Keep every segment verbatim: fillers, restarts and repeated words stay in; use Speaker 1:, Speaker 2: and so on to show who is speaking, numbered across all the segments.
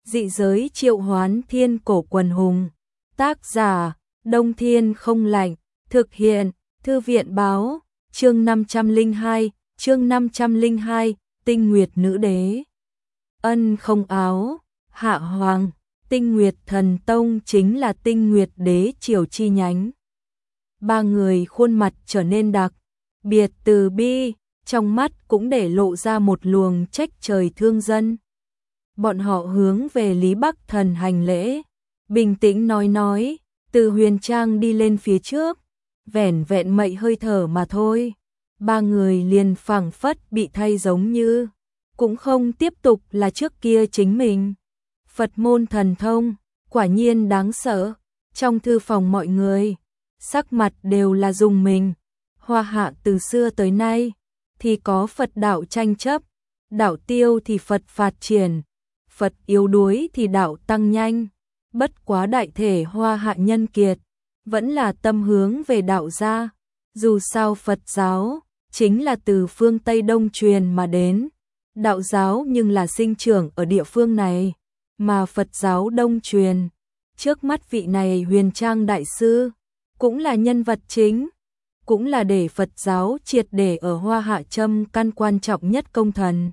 Speaker 1: Dị giới triệu hoán thiên cổ quần hùng. Tác giả, Đông Thiên không lạnh. Thực hiện, Thư viện báo. Chương năm trăm lẻ hai, chương năm trăm lẻ hai, Tinh Nguyệt Nữ Đế. Ân không áo, Hạ Hoàng. Tinh Nguyệt Thần Tông chính là Tinh Nguyệt Đế triều chi nhánh. Ba người khuôn mặt trở nên đặc biệt từ bi, trong mắt cũng để lộ ra một luồng trách trời thương dân. Bọn họ hướng về Lý Bắc Thần hành lễ, bình tĩnh nói nói, từ huyền trang đi lên phía trước, vẻn vẹn mậy hơi thở mà thôi. Ba người liền phảng phất bị thay giống như, cũng không tiếp tục là trước kia chính mình. Phật môn thần thông, quả nhiên đáng sợ. Trong thư phòng mọi người, sắc mặt đều là rùng mình. Hoa Hạ từ xưa tới nay, thì có Phật đạo tranh chấp, đạo tiêu thì Phật phát triển, Phật yếu đuối thì đạo tăng nhanh. Bất quá đại thể Hoa Hạ nhân kiệt, vẫn là tâm hướng về đạo gia. Dù sao Phật giáo, chính là từ phương Tây Đông truyền mà đến. Đạo giáo nhưng là sinh trưởng ở địa phương này, mà Phật giáo Đông truyền. Trước mắt vị này Huyền Trang Đại Sư, cũng là nhân vật chính, cũng là để Phật giáo triệt để ở Hoa Hạ châm căn quan trọng nhất công thần.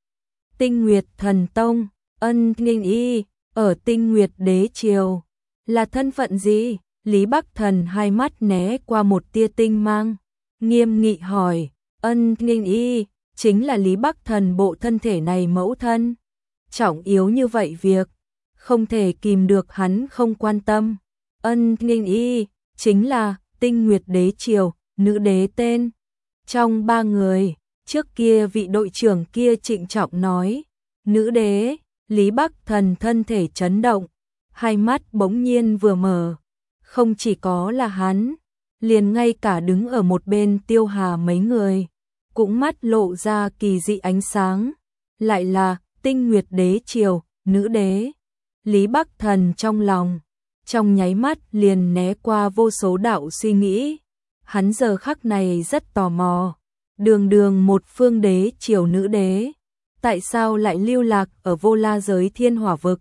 Speaker 1: Tinh Nguyệt Thần Tông, Ân Nghinh Y, ở Tinh Nguyệt Đế triều, là thân phận gì? Lý Bắc Thần hai mắt né qua một tia tinh mang, nghiêm nghị hỏi. Ân Nghinh Y, chính là Lý Bắc Thần bộ thân thể này mẫu thân. Trọng yếu như vậy việc, không thể kìm được hắn không quan tâm. Ân Nghinh Y, chính là Tinh Nguyệt Đế triều, nữ đế tên. Trong ba người, trước kia vị đội trưởng kia trịnh trọng nói, nữ đế. Lý Bắc Thần thân thể chấn động, hai mắt bỗng nhiên vừa mở. Không chỉ có là hắn, liền ngay cả đứng ở một bên Tiêu Hà mấy người, cũng mắt lộ ra kỳ dị ánh sáng. Lại là Tinh Nguyệt Đế triều, nữ đế. Lý Bắc Thần trong lòng, trong nháy mắt liền né qua vô số đạo suy nghĩ. Hắn giờ khắc này rất tò mò, đường đường một phương đế triều nữ đế, tại sao lại lưu lạc ở Vô La giới Thiên Hỏa vực?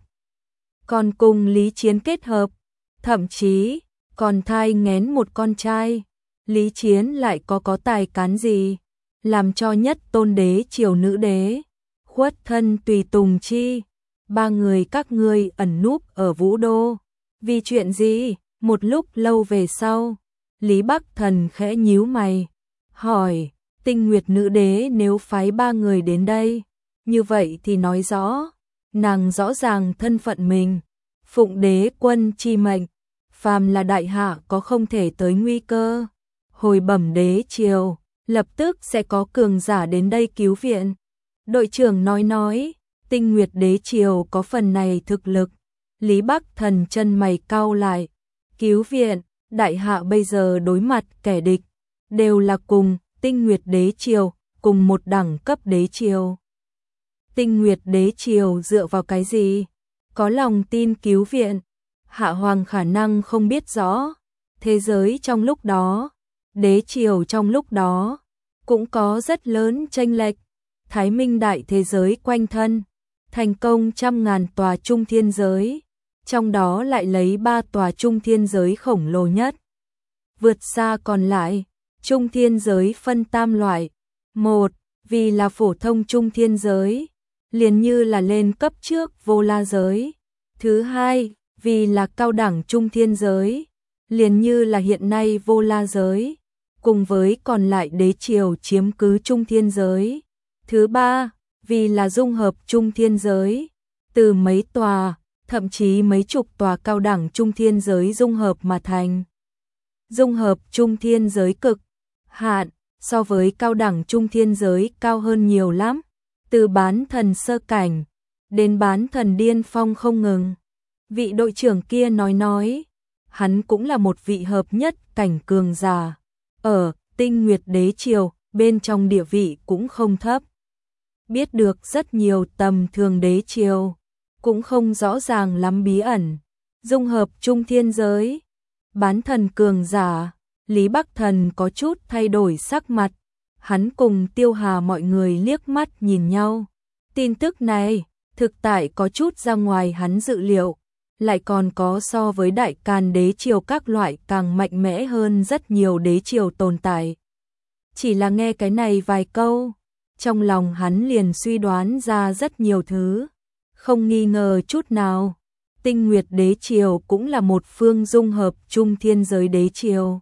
Speaker 1: Còn cùng Lý Chiến kết hợp, thậm chí còn thai nghén một con trai. Lý Chiến lại có có tài cán gì, làm cho nhất tôn đế triều nữ đế khuất thân tùy tùng chi? Ba người các ngươi ẩn núp ở Vũ Đô, vì chuyện gì? Một lúc lâu về sau, Lý Bắc Thần khẽ nhíu mày, hỏi, Tinh Nguyệt nữ đế nếu phái ba người đến đây, như vậy thì nói rõ, nàng rõ ràng thân phận mình, phụng đế quân chi mệnh, phàm là đại hạ có không thể tới nguy cơ, hồi bẩm đế triều, lập tức sẽ có cường giả đến đây cứu viện. Đội trưởng nói nói, Tinh Nguyệt Đế triều có phần này thực lực. Lý Bắc Thần chân mày cau lại, cứu viện, đại hạ bây giờ đối mặt kẻ địch, đều là cùng Tinh Nguyệt Đế triều, cùng một đẳng cấp đế triều. Tinh Nguyệt Đế triều dựa vào cái gì? Có lòng tin cứu viện? Hạ Hoàng khả năng không biết rõ. Thế giới trong lúc đó, đế triều trong lúc đó, cũng có rất lớn chênh lệch. Thái Minh đại thế giới quanh thân, thành công trăm ngàn tòa trung thiên giới, trong đó lại lấy ba tòa trung thiên giới khổng lồ nhất. Vượt xa còn lại, trung thiên giới phân tam loại. Một, vì là phổ thông trung thiên giới, liền như là lên cấp trước Vô La giới. Thứ hai, vì là cao đẳng trung thiên giới, liền như là hiện nay Vô La giới, cùng với còn lại đế triều chiếm cứ trung thiên giới. Thứ ba, vì là dung hợp trung thiên giới, từ mấy tòa, thậm chí mấy chục tòa cao đẳng trung thiên giới dung hợp mà thành. Dung hợp trung thiên giới cực hạn, so với cao đẳng trung thiên giới cao hơn nhiều lắm, từ bán thần sơ cảnh đến bán thần điên phong không ngừng. Vị đội trưởng kia nói nói, hắn cũng là một vị hợp nhất cảnh cường giả, ở Tinh Nguyệt Đế triều, bên trong địa vị cũng không thấp. Biết được rất nhiều tầm thường đế triều, cũng không rõ ràng lắm bí ẩn. Dung hợp trung thiên giới, bán thần cường giả, Lý Bắc Thần có chút thay đổi sắc mặt. Hắn cùng Tiêu Hà mọi người liếc mắt nhìn nhau. Tin tức này, thực tại có chút ra ngoài hắn dự liệu, lại còn có so với Đại Càn đế triều các loại càng mạnh mẽ hơn rất nhiều đế triều tồn tại. Chỉ là nghe cái này vài câu, trong lòng hắn liền suy đoán ra rất nhiều thứ, không nghi ngờ chút nào. Tinh Nguyệt đế triều cũng là một phương dung hợp trung thiên giới đế triều.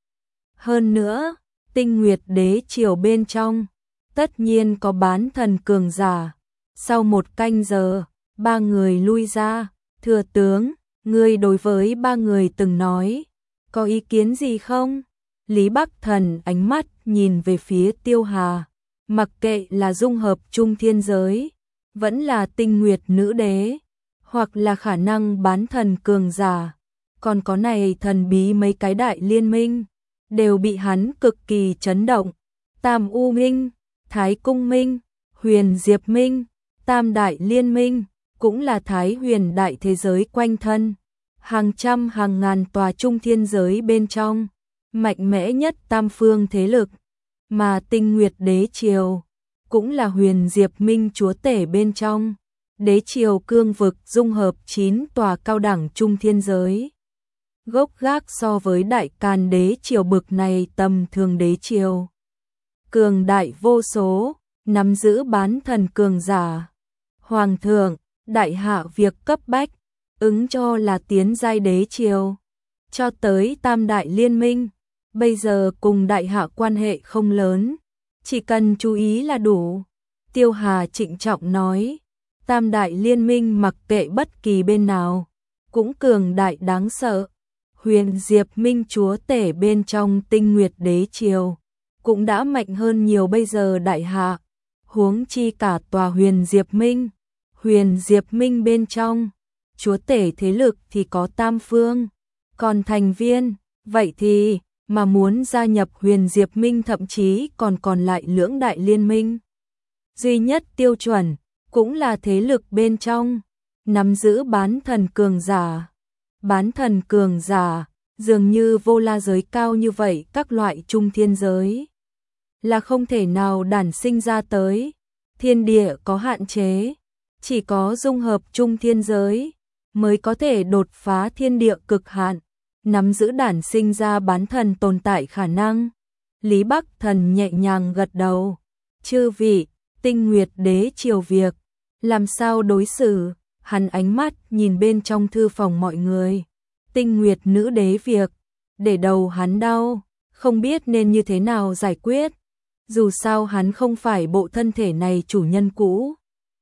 Speaker 1: Hơn nữa, Tinh Nguyệt đế triều bên trong, tất nhiên có bán thần cường giả. Sau một canh giờ, ba người lui ra, thừa tướng, ngươi đối với ba người từng nói, có ý kiến gì không? Lý Bắc Thần ánh mắt nhìn về phía Tiêu Hà, mặc kệ là dung hợp trung thiên giới, vẫn là Tinh Nguyệt nữ đế, hoặc là khả năng bán thần cường giả, còn có này thần bí mấy cái đại liên minh, đều bị hắn cực kỳ chấn động. Tam U Minh, Thái Cung Minh, Huyền Diệp Minh, Tam Đại Liên Minh, cũng là Thái Huyền đại thế giới quanh thân, hàng trăm hàng ngàn tòa trung thiên giới bên trong, mạnh mẽ nhất tam phương thế lực, mà Tinh Nguyệt đế triều cũng là Huyền Diệp Minh chúa tể bên trong, đế triều cương vực dung hợp chín tòa cao đẳng trung thiên giới. Gốc gác so với Đại Càn đế triều bực này tầm thường đế triều, cường đại vô số, nắm giữ bán thần cường giả. Hoàng thượng, đại hạ việc cấp bách, ứng cho là tiến giai đế triều, cho tới Tam Đại Liên Minh, bây giờ cùng đại hạ quan hệ không lớn, chỉ cần chú ý là đủ. Tiêu Hà trịnh trọng nói, Tam Đại Liên Minh mặc kệ bất kỳ bên nào, cũng cường đại đáng sợ. Huyền Diệp Minh chúa tể bên trong Tinh Nguyệt đế triều, cũng đã mạnh hơn nhiều bây giờ đại hạ, huống chi cả tòa Huyền Diệp Minh. Huyền Diệp Minh bên trong, chúa tể thế lực thì có tam phương, còn thành viên, vậy thì, mà muốn gia nhập Huyền Diệp Minh thậm chí còn còn lại lưỡng đại liên minh. Duy nhất tiêu chuẩn, cũng là thế lực bên trong, nắm giữ bán thần cường giả. Bán thần cường giả, dường như vô la giới cao như vậy các loại trung thiên giới, là không thể nào đản sinh ra tới, thiên địa có hạn chế. Chỉ có dung hợp trung thiên giới mới có thể đột phá thiên địa cực hạn, nắm giữ đản sinh ra bán thần tồn tại khả năng. Lý Bắc Thần nhẹ nhàng gật đầu. Chư vị, Tinh Nguyệt đế triều việc, làm sao đối xử? Hắn ánh mắt nhìn bên trong thư phòng mọi người. Tinh Nguyệt nữ đế việc, để đầu hắn đau, không biết nên như thế nào giải quyết. Dù sao hắn không phải bộ thân thể này chủ nhân cũ.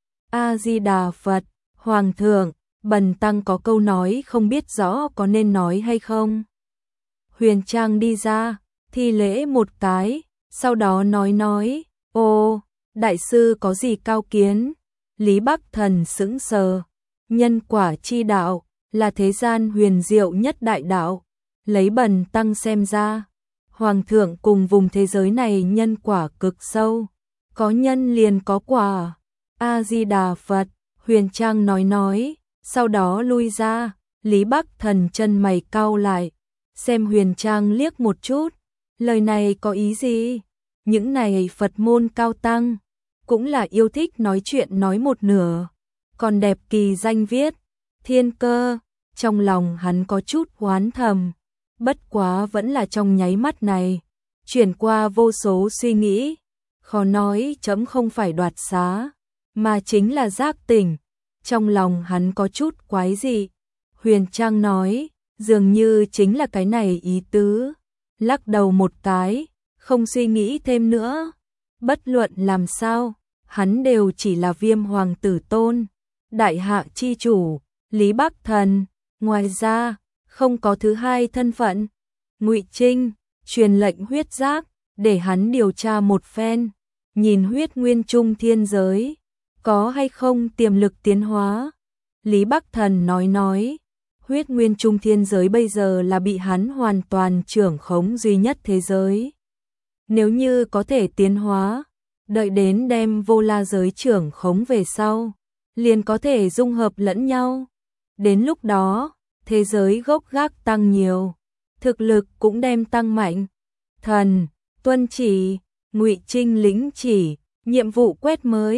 Speaker 1: A-di-đà Phật, Hoàng thượng, bần tăng có câu nói không biết rõ có nên nói hay không. Huyền Trang đi ra, thi lễ một cái, sau đó nói nói, ô, đại sư có gì cao kiến? Lý Bắc Thần sững sờ, nhân quả chi đạo, là thế gian huyền diệu nhất đại đạo, lấy bần tăng xem ra, Hoàng thượng cùng vùng thế giới này nhân quả cực sâu, có nhân liền có quả. A-di-đà Phật, Huyền Trang nói nói, sau đó lui ra. Lý Bắc Thần chân mày cau lại, xem Huyền Trang liếc một chút, lời này có ý gì? Những này Phật môn cao tăng, cũng là yêu thích nói chuyện nói một nửa, còn đẹp kỳ danh viết, thiên cơ, trong lòng hắn có chút oán thầm, bất quá vẫn là trong nháy mắt này, chuyển qua vô số suy nghĩ, khó nói chấm không phải đoạt xá, mà chính là giác tỉnh, trong lòng hắn có chút quái dị. Huyền Trang nói, dường như chính là cái này ý tứ, lắc đầu một cái, không suy nghĩ thêm nữa, bất luận làm sao, hắn đều chỉ là Viêm Hoàng tử tôn, đại hạ chi chủ, Lý Bắc Thần, ngoài ra, không có thứ hai thân phận. Ngụy Trinh, truyền lệnh huyết giác, để hắn điều tra một phen, nhìn huyết nguyên trung thiên giới, có hay không tiềm lực tiến hóa. Lý Bắc Thần nói nói, huyết nguyên trung thiên giới bây giờ là bị hắn hoàn toàn trưởng khống duy nhất thế giới. Nếu như có thể tiến hóa, đợi đến đem vô la giới trưởng khống về sau, liền có thể dung hợp lẫn nhau. Đến lúc đó, thế giới gốc gác tăng nhiều, thực lực cũng đem tăng mạnh. Thần, tuân chỉ, Ngụy Trinh lĩnh chỉ, nhiệm vụ quét mới,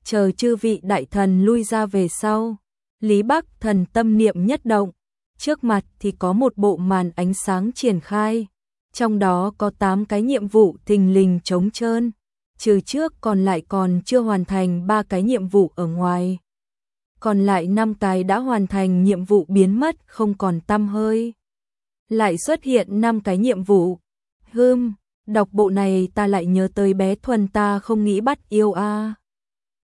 Speaker 1: chờ chư vị đại thần lui ra về sau. Lý Bắc Thần tâm niệm nhất động, trước mặt thì có một bộ màn ánh sáng triển khai, trong đó có tám cái nhiệm vụ thình lình trống trơn, trừ trước còn lại còn chưa hoàn thành ba cái nhiệm vụ ở ngoài. Còn lại năm cái đã hoàn thành nhiệm vụ biến mất không còn tăm hơi. Lại xuất hiện năm cái nhiệm vụ. Hừm, đọc bộ này ta lại nhớ tới bé Thuần ta không nghĩ bắt yêu a.